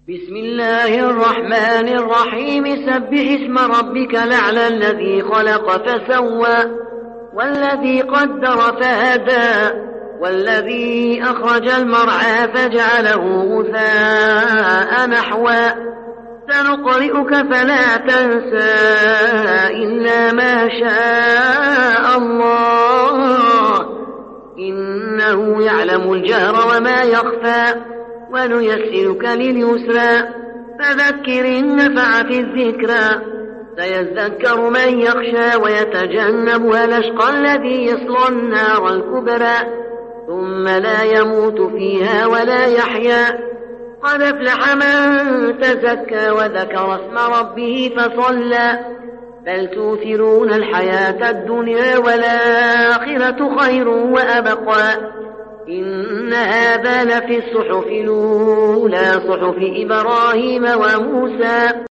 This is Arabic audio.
بسم الله الرحمن الرحيم. سبح اسم ربك الأعلى الذي خلق فسوى والذي قدر فهدى والذي أخرج المرعى فجعله غثاء نحوا سنقرئك فلا تنسى إلا ما شاء الله إنه يعلم الجهر وما يخفى ونيسرك لليسرى فذكر إن نفعت الذكرى سيذكر من يخشى ويتجنبها الأشقى الذي يصلى النار الكبرى ثم لا يموت فيها ولا يحيا قد أفلح من تزكى وذكر اسم ربه فصلى بل توثرون الحياة الدنيا والآخرة خير وأبقى إن هذا لفي الصحف الأولى صحف إبراهيم وموسى